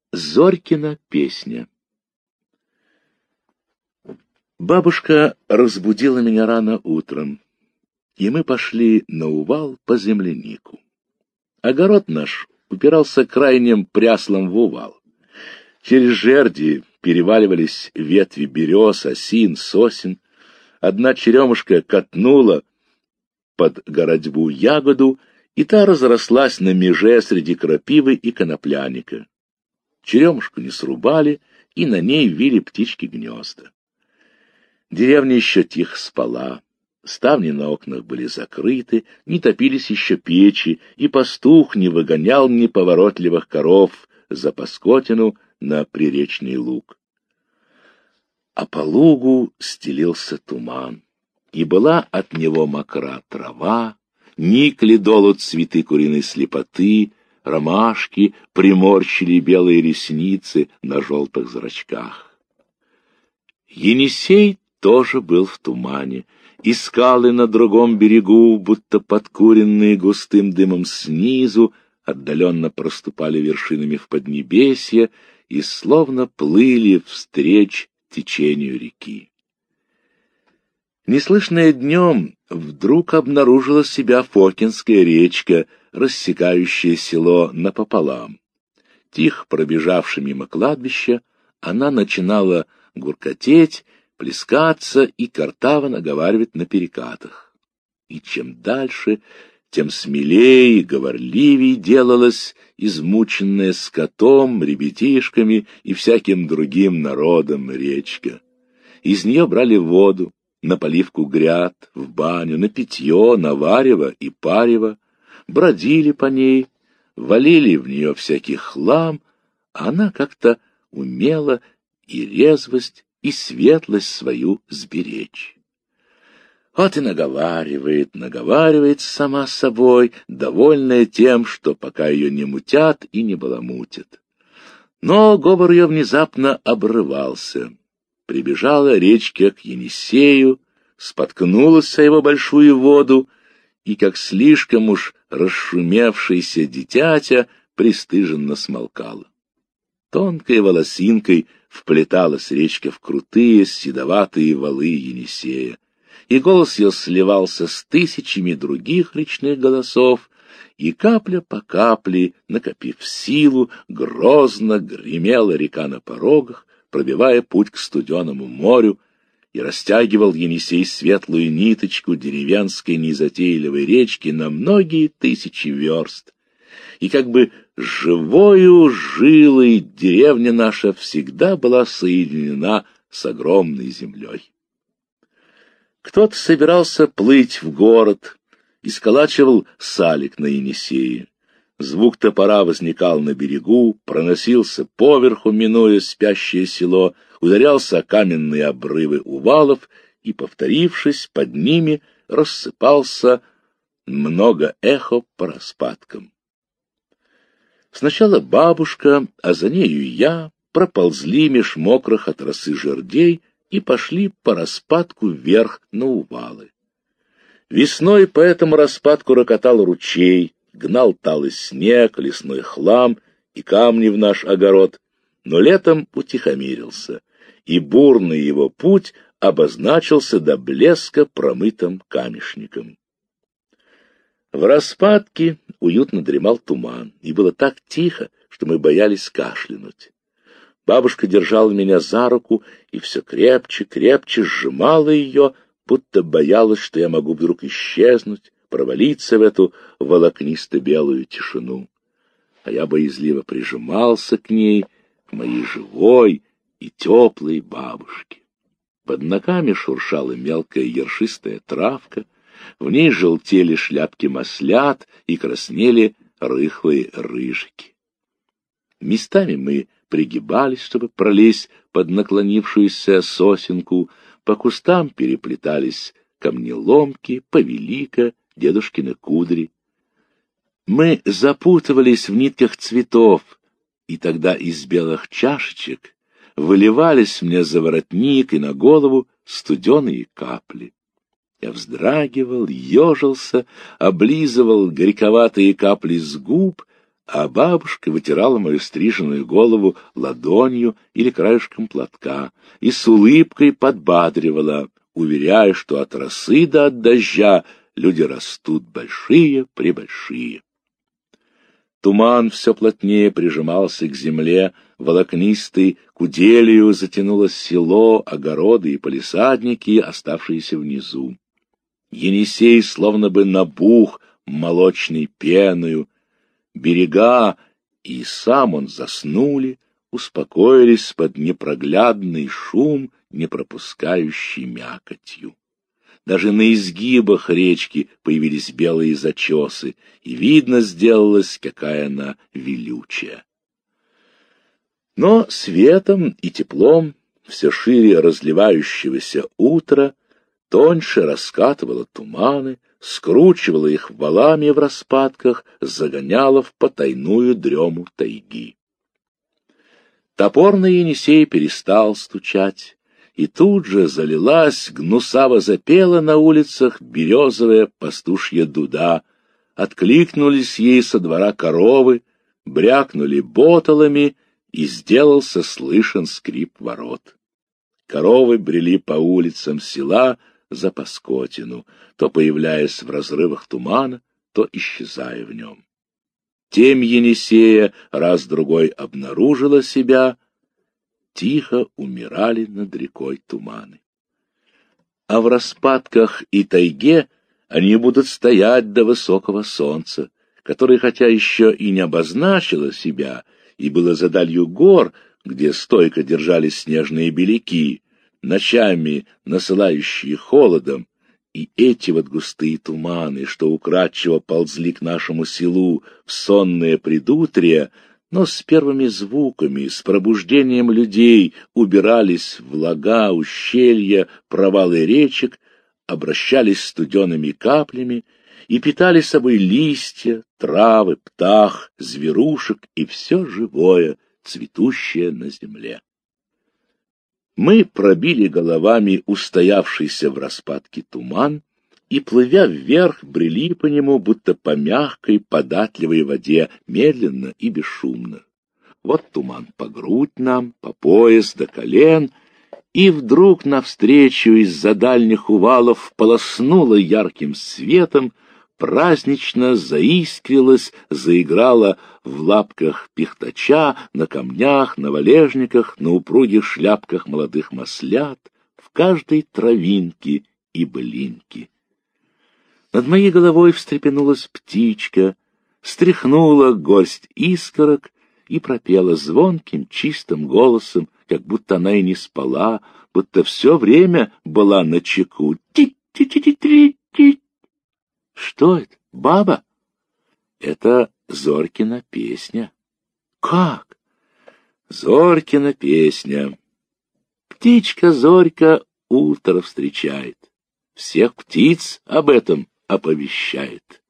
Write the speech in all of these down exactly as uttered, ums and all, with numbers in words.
Зорькина песня. Бабушка разбудила меня рано утром, и мы пошли на увал по землянику. Огород наш упирался крайним пряслом в увал. Через жерди переваливались ветви берез, осин, сосен. Одна черемушка катнула под городьбу ягоду, и та разрослась на меже среди крапивы и конопляника. Черемушку не срубали, и на ней вили птички гнезда. Деревня еще тихо спала, ставни на окнах были закрыты, не топились еще печи, и пастух не выгонял неповоротливых коров за паскотину на приречный луг. А по лугу стелился туман, и была от него мокра трава, никли долу цветы куриной слепоты, ромашки приморщили белые ресницы на желтых зрачках. Енисей тоже был в тумане, и скалы на другом берегу, будто подкуренные густым дымом снизу, отдаленно проступали вершинами в поднебесье и словно плыли встреч течению реки. Неслышная днем, вдруг обнаружила себя Фокинская речка, рассекающая село напополам. Тихо пробежавши мимо кладбища, она начинала гуркотеть, плескаться и картаво наговаривать на перекатах. И чем дальше, тем смелее и говорливей делалась измученная скотом, ребятишками и всяким другим народом речка. Из нее брали воду на поливку гряд, в баню, на питье, на варево и парево, бродили по ней, валили в нее всякий хлам, а она как-то умела и резвость, и светлость свою сберечь. Вот и наговаривает, наговаривает сама собой, довольная тем, что пока ее не мутят и не баламутят. Но говор ее внезапно обрывался. Прибежала речка к Енисею, споткнулась о его большую воду, и, как слишком уж расшумевшийся дитятя, пристыженно смолкала. Тонкой волосинкой вплеталась речка в крутые седоватые валы Енисея, и голос ее сливался с тысячами других речных голосов, и капля по капле, накопив силу, грозно гремела река на порогах, пробивая путь к студеному морю, и растягивал Енисей светлую ниточку деревенской незатейливой речки на многие тысячи верст. И как бы живою жилой деревня наша всегда была соединена с огромной землей. Кто-то собирался плыть в город и сколачивал салик на Енисее. Звук топора возникал на берегу, проносился поверху, минуя спящее село, ударялся о каменные обрывы увалов и, повторившись под ними, рассыпался много эхо по распадкам. Сначала бабушка, а за нею я, проползли меж мокрых от росы жердей и пошли по распадку вверх на увалы. Весной по этому распадку рокотал ручей, гнал талый снег, лесной хлам и камни в наш огород, но летом утихомирился, и бурный его путь обозначился до блеска промытым камешником. В распадке уютно дремал туман, и было так тихо, что мы боялись кашлянуть. Бабушка держала меня за руку и все крепче, крепче сжимала ее, будто боялась, что я могу вдруг исчезнуть, провалиться в эту волокнисто-белую тишину. А я боязливо прижимался к ней, к моей живой и теплой бабушке. Под ногами шуршала мелкая ершистая травка, в ней желтели шляпки маслят и краснели рыхлые рыжики. Местами мы пригибались, чтобы пролезть под наклонившуюся сосенку, по кустам переплетались камнеломки, повелика, дедушкины кудри. Мы запутывались в нитках цветов, и тогда из белых чашечек выливались мне за воротник и на голову студеные капли. Я вздрагивал, ежился, облизывал горьковатые капли с губ, а бабушка вытирала мою стриженную голову ладонью или краешком платка и с улыбкой подбадривала, уверяя, что от росы до от дождя люди растут большие-пребольшие. Туман все плотнее прижимался к земле, волокнистой куделью затянулось село, огороды и палисадники, оставшиеся внизу. Енисей словно бы набух молочной пеною, берега и сам он заснули, успокоились под непроглядный шум, не пропускающий мякотью. Даже на изгибах речки появились белые зачесы, и видно сделалось, какая она велючая. Но светом и теплом все шире разливающегося утра тоньше раскатывало туманы, скручивало их валами в распадках, загоняло в потайную дрему тайги. Топор на Енисей перестал стучать, и тут же залилась, гнусаво запела на улицах березовая пастушья дуда, откликнулись ей со двора коровы, брякнули боталами, и сделался слышен скрип ворот. Коровы брели по улицам села за паскотину, то появляясь в разрывах тумана, то исчезая в нем. Темь Енисея раз-другой обнаружила себя, тихо умирали над рекой туманы. А в распадках и тайге они будут стоять до высокого солнца, которое, хотя еще и не обозначило себя, и было за далью гор, где стойко держались снежные беляки, ночами насылающие холодом, и эти вот густые туманы, что украдчиво ползли к нашему селу в сонное предутрие, но с первыми звуками, с пробуждением людей убирались в лага, ущелья, провалы речек, обращались студеными каплями и питали собой листья, травы, птах, зверушек и все живое, цветущее на земле. Мы пробили головами устоявшийся в распадке туман и, плывя вверх, брели по нему, будто по мягкой, податливой воде, медленно и бесшумно. Вот туман по грудь нам, по пояс до колен, и вдруг навстречу из-за дальних увалов полоснуло ярким светом, празднично заискрилась, заиграла в лапках пихтача, на камнях, на валежниках, на упругих шляпках молодых маслят, в каждой травинке и былинке. Над моей головой встрепенулась птичка, стряхнула горсть искорок и пропела звонким, чистым голосом, как будто она и не спала, будто все время была начеку. Ти-ти-ти-ти-ти-ти. Что это, баба? Это Зорькина песня. Как? Зорькина песня. Птичка Зорька утро встречает, всех птиц об этом оповещает.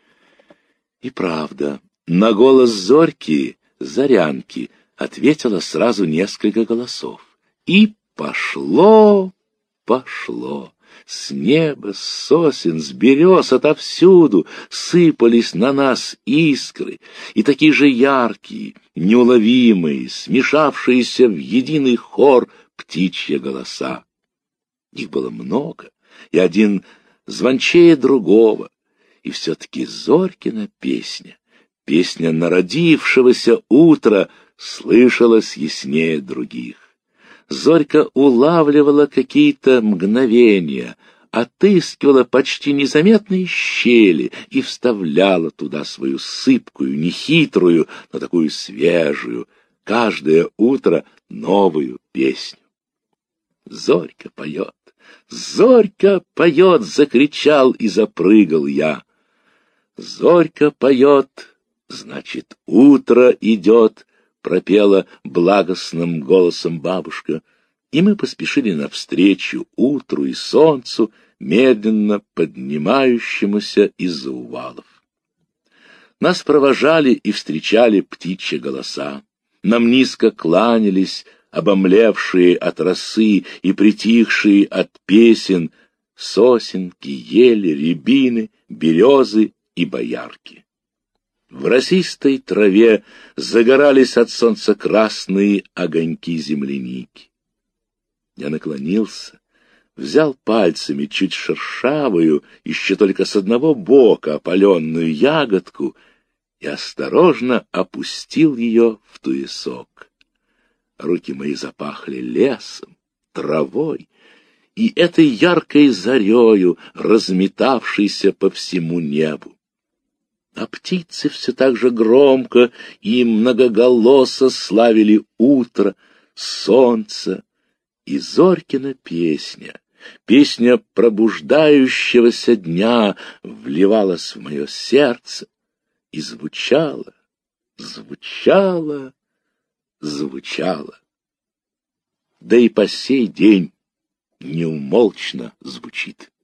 И правда, на голос Зорьки, Зарянки, ответило сразу несколько голосов. И пошло, пошло. С неба, с сосен, с берез отовсюду сыпались на нас искры, и такие же яркие, неуловимые, смешавшиеся в единый хор птичьи голоса. Их было много, и один звончее другого, и все-таки Зорькина песня, песня народившегося утра, слышалась яснее других. Зорька улавливала какие-то мгновения, отыскивала почти незаметные щели и вставляла туда свою сыпкую, нехитрую, но такую свежую, каждое утро новую песню. Зорька поет, Зорька поет, закричал и запрыгал я. Зорька поет, значит, утро идет, пропела благостным голосом бабушка, и мы поспешили навстречу утру и солнцу, медленно поднимающемуся из-за увалов. Нас провожали и встречали птичьи голоса. Нам низко кланялись, обомлевшие от росы и притихшие от песен, сосенки, ели, рябины, березы и боярки. В росистой траве загорались от солнца красные огоньки земляники. Я наклонился, взял пальцами чуть шершавую, еще только с одного бока опаленную ягодку и осторожно опустил ее в туесок. Руки мои запахли лесом, травой и этой яркой зарею, разметавшейся по всему небу. А птицы все так же громко и многоголосо славили утро, солнце и Зорькина песня. Песня пробуждающегося дня вливалась в мое сердце и звучала, звучала, звучала. Да и по сей день неумолчно звучит.